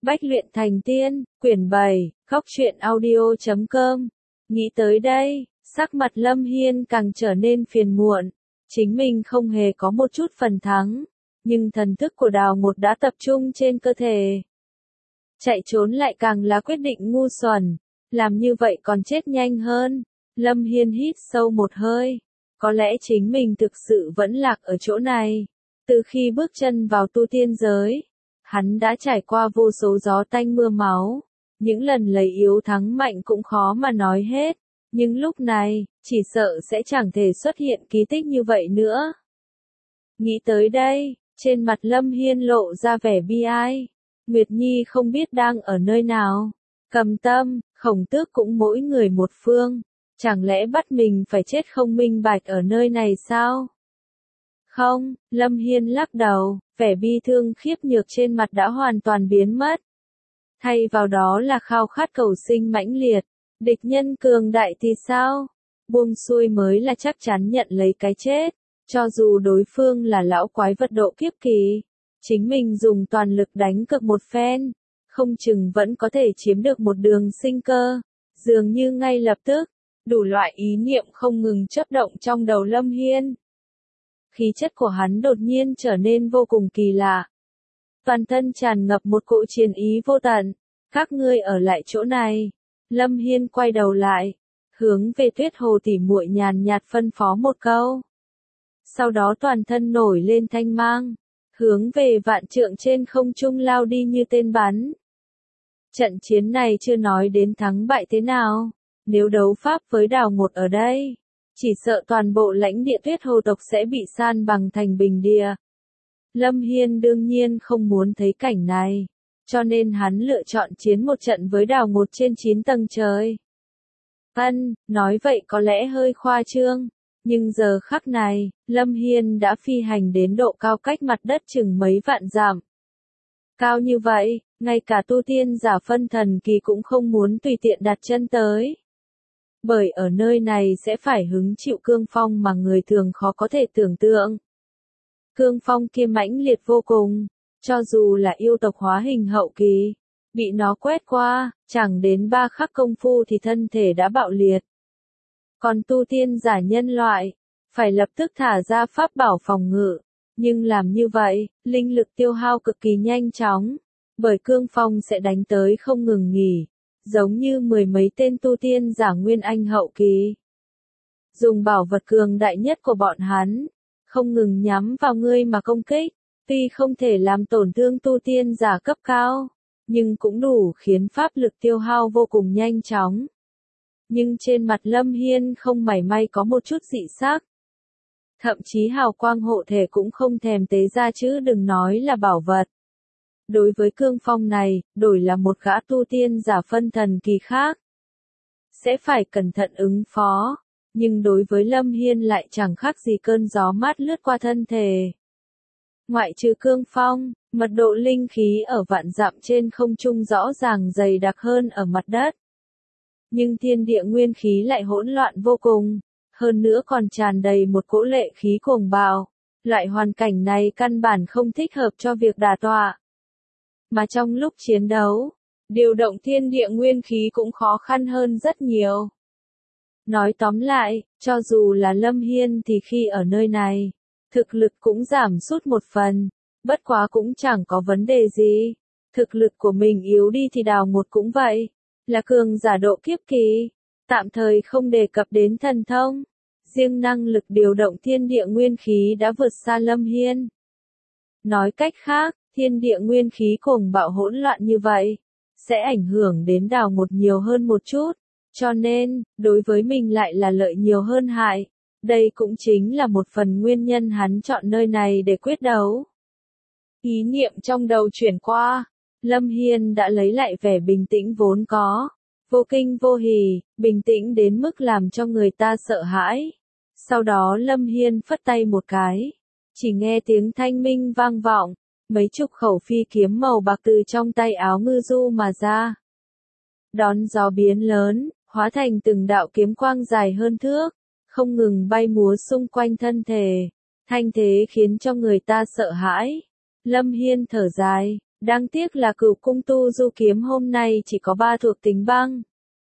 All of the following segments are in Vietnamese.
Bách luyện thành tiên, quyển 7, khóc truyện audio.com. Nghĩ tới đây, sắc mặt Lâm Hiên càng trở nên phiền muộn. Chính mình không hề có một chút phần thắng, nhưng thần thức của Đào Ngột đã tập trung trên cơ thể. Chạy trốn lại càng là quyết định ngu xuẩn, làm như vậy còn chết nhanh hơn. Lâm Hiên hít sâu một hơi, có lẽ chính mình thực sự vẫn lạc ở chỗ này. Từ khi bước chân vào tu tiên giới, hắn đã trải qua vô số gió tanh mưa máu, những lần lấy yếu thắng mạnh cũng khó mà nói hết, nhưng lúc này, chỉ sợ sẽ chẳng thể xuất hiện kỳ tích như vậy nữa. Nghĩ tới đây, trên mặt Lâm Hiên lộ ra vẻ bi ai. Nguyệt Nhi không biết đang ở nơi nào. Cầm Tâm, Khổng Tước cũng mỗi người một phương, chẳng lẽ bắt mình phải chết không minh bạch ở nơi này sao? Không, Lâm Hiên lắc đầu, vẻ bi thương khiếp nhược trên mặt đã hoàn toàn biến mất. Thay vào đó là khao khát cầu sinh mãnh liệt. Địch nhân cường đại thì sao? Buông xuôi mới là chắc chắn nhận lấy cái chết. Cho dù đối phương là lão quái vật độ kiếp kỳ, chính mình dùng toàn lực đánh cược một phen, không chừng vẫn có thể chiếm được một đường sinh cơ. Dường như ngay lập tức, đủ loại ý niệm không ngừng chớp động trong đầu Lâm Hiên. Khí chất của hắn đột nhiên trở nên vô cùng kỳ lạ. Toàn thân tràn ngập một cỗ chiến ý vô tận. Các ngươi ở lại chỗ này. Lâm Hiên quay đầu lại, hướng về Tuyết Hồ tỉ muội nhàn nhạt phân phó một câu. Sau đó toàn thân nổi lên thanh mang, hướng về vạn trượng trên không trung lao đi như tên bắn. Trận chiến này chưa nói đến thắng bại thế nào, nếu đấu pháp với Đào Ngột ở đây, chỉ sợ toàn bộ lãnh địa Tuyết Hồ tộc sẽ bị san bằng thành bình địa. Lâm Hiên đương nhiên không muốn thấy cảnh này, cho nên hắn lựa chọn chiến một trận với Đào Ngột trên 9 tầng trời. Nói vậy có lẽ hơi khoa trương, nhưng giờ khắc này, Lâm Hiên đã phi hành đến độ cao cách mặt đất chừng mấy vạn dặm. Cao như vậy, ngay cả tu tiên giả phân thần kỳ cũng không muốn tùy tiện đặt chân tới. Bởi ở nơi này sẽ phải hứng chịu cương phong mà người thường khó có thể tưởng tượng. Cương phong kia mãnh liệt vô cùng, cho dù là yêu tộc hóa hình hậu kỳ, bị nó quét qua, chẳng đến 3 khắc công phu thì thân thể đã bạo liệt. Còn tu tiên giả nhân loại, phải lập tức thả ra pháp bảo phòng ngự, nhưng làm như vậy, linh lực tiêu hao cực kỳ nhanh chóng, bởi cương phong sẽ đánh tới không ngừng nghỉ, giống như mười mấy tên tu tiên giả nguyên anh hậu kỳ. Dùng bảo vật cường đại nhất của bọn hắn, không ngừng nhắm vào ngươi mà công kích, tuy không thể làm tổn thương tu tiên giả cấp cao, nhưng cũng đủ khiến pháp lực tiêu hao vô cùng nhanh chóng. Nhưng trên mặt Lâm Hiên không mảy may có một chút dị sắc. Thậm chí hào quang hộ thể cũng không thèm tế ra chứ đừng nói là bảo vật. Đối với cương phong này, đổi là một gã tu tiên giả phân thần kỳ khác, sẽ phải cẩn thận ứng phó, nhưng đối với Lâm Hiên lại chẳng khác gì cơn gió mát lướt qua thân thể. Ngoại trừ cương phong, mật độ linh khí ở vạn dặm trên không trung rõ ràng dày đặc hơn ở mặt đất. Nhưng thiên địa nguyên khí lại hỗn loạn vô cùng, hơn nữa còn tràn đầy một cỗ lệ khí cuồng bạo. Loại hoàn cảnh này căn bản không thích hợp cho việc đả tọa. Mà trong lúc chiến đấu, điều động thiên địa nguyên khí cũng khó khăn hơn rất nhiều. Nói tóm lại, cho dù là Lâm Hiên thì khi ở nơi này, thực lực cũng giảm sút một phần, bất quá cũng chẳng có vấn đề gì. Thực lực của mình yếu đi thì Đào Ngột cũng vậy, là cường giả độ kiếp kỳ, tạm thời không đề cập đến thần thông. Riêng năng lực điều động thiên địa nguyên khí đã vượt xa Lâm Hiên. Nói cách khác, thiên địa nguyên khí cuồng bạo hỗn loạn như vậy, sẽ ảnh hưởng đến Đào Ngột nhiều hơn một chút, cho nên, đối với mình lại là lợi nhiều hơn hại. Đây cũng chính là một phần nguyên nhân hắn chọn nơi này để quyết đấu. Ý niệm trong đầu chuyển qua, Lâm Hiên đã lấy lại vẻ bình tĩnh vốn có, vô kinh vô hỉ, bình tĩnh đến mức làm cho người ta sợ hãi. Sau đó Lâm Hiên phất tay một cái, chỉ nghe tiếng thanh minh vang vọng, mấy chục khẩu phi kiếm màu bạc từ trong tay áo ngư du mà ra. Đón gió biến lớn, hóa thành từng đạo kiếm quang dài hơn thước, không ngừng bay múa xung quanh thân thể, thanh thế khiến cho người ta sợ hãi. Lâm Hiên thở dài, Đáng tiếc là Cửu Cung Tu Du kiếm hôm nay chỉ có 3 thuộc tính băng,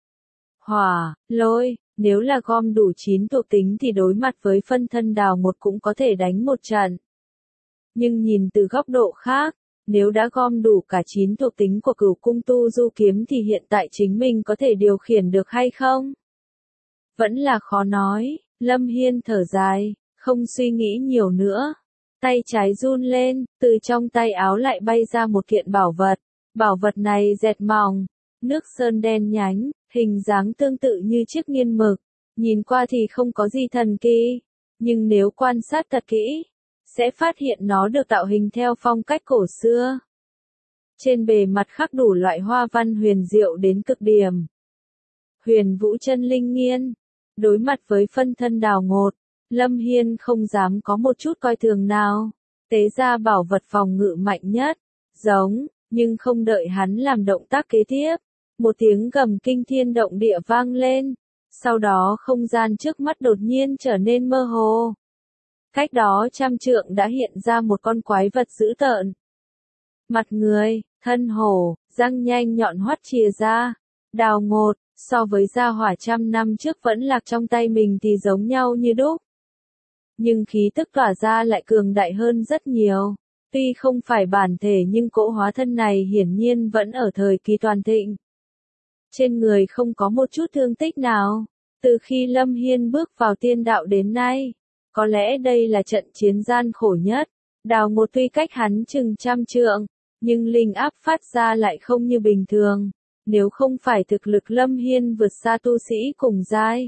hỏa, lôi, nếu là gom đủ 9 thuộc tính thì đối mặt với phân thân đào một cũng có thể đánh một trận. Nhưng nhìn từ góc độ khác, nếu đã gom đủ cả 9 thuộc tính của Cửu Cung Tu Du kiếm thì hiện tại chính mình có thể điều khiển được hay không? Vẫn là khó nói, Lâm Hiên thở dài, không suy nghĩ nhiều nữa. Tay trái run lên, từ trong tay áo lại bay ra một kiện bảo vật. Bảo vật này dẹt mỏng, nước sơn đen nhánh, hình dáng tương tự như chiếc nghiên mực. Nhìn qua thì không có gì thần kỳ, nhưng nếu quan sát thật kỹ, sẽ phát hiện nó được tạo hình theo phong cách cổ xưa. Trên bề mặt khắc đủ loại hoa văn huyền diệu đến cực điểm. Huyền Vũ Chân Linh Nghiên. Đối mặt với phân thân đào ngột, Lâm Hiên không dám có một chút coi thường nào. Tế ra bảo vật phòng ngự mạnh nhất. Giống, nhưng không đợi hắn làm động tác kế tiếp. Một tiếng gầm kinh thiên động địa vang lên. Sau đó không gian trước mắt đột nhiên trở nên mơ hồ. Cách đó 100 trượng đã hiện ra một con quái vật dữ tợn. Mặt người, thân hổ, răng nhanh nhọn hoắt chìa ra. Đào ngột, so với gia hỏa 100 năm trước vẫn lạc trong tay mình thì giống nhau như đúc. Nhưng khí tức tỏa ra lại cường đại hơn rất nhiều. Tuy không phải bản thể nhưng cỗ hóa thân này hiển nhiên vẫn ở thời kỳ toàn thịnh. Trên người không có một chút thương tích nào. Từ khi Lâm Hiên bước vào tiên đạo đến nay, có lẽ đây là trận chiến gian khổ nhất. Đào ngột tuy cách hắn chừng 100 trượng, nhưng linh áp phát ra lại không như bình thường. Nếu không phải thực lực Lâm Hiên vượt xa tu sĩ cùng giai,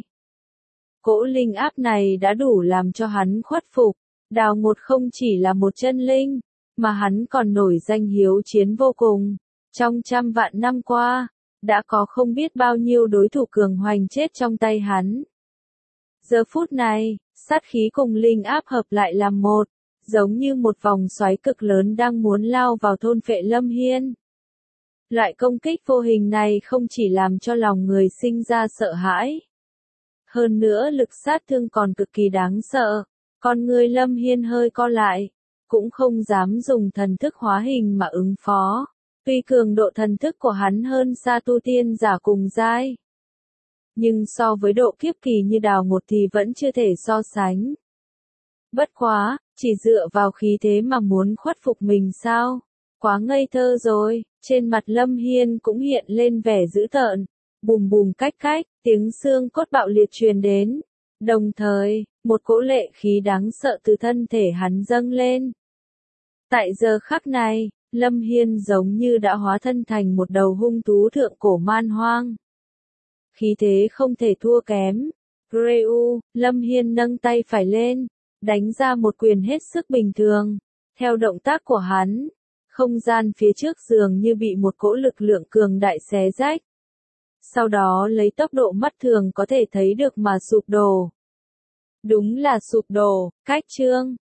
cỗ linh áp này đã đủ làm cho hắn khuất phục. Đào ngột không chỉ là một chân linh, mà hắn còn nổi danh hiếu chiến vô cùng. Trong 100 vạn năm qua, đã có không biết bao nhiêu đối thủ cường hoành chết trong tay hắn. Giờ phút này, sát khí cùng linh áp hợp lại làm một, giống như một vòng xoáy cực lớn đang muốn lao vào thôn phệ Lâm Hiên. Loại công kích vô hình này không chỉ làm cho lòng người sinh ra sợ hãi. Hơn nữa lực sát thương còn cực kỳ đáng sợ. Con người Lâm Hiên hơi co lại, cũng không dám dùng thần thức hóa hình mà ứng phó. Tuy cường độ thần thức của hắn hơn xa tu tiên giả cùng giai, nhưng so với độ kiếp kỳ như đào ngột thì vẫn chưa thể so sánh. Bất quá, chỉ dựa vào khí thế mà muốn khuất phục mình sao? Quá ngây thơ rồi. Trên mặt Lâm Hiên cũng hiện lên vẻ dữ tợn. Bùm bùm cách cách, tiếng xương cốt bạo liệt truyền đến. Đồng thời, một cỗ lệ khí đáng sợ từ thân thể hắn dâng lên. Tại giờ khắc này, Lâm Hiên giống như đã hóa thân thành một đầu hung thú thượng cổ man hoang. Khí thế không thể thua kém. Greu, Lâm Hiên nâng tay phải lên, đánh ra một quyền hết sức bình thường. Theo động tác của hắn, không gian phía trước dường như bị một cỗ lực lượng cường đại xé rách. Sau đó lấy tốc độ mắt thường có thể thấy được mà sụp đổ. Đúng là sụp đổ, cách chương.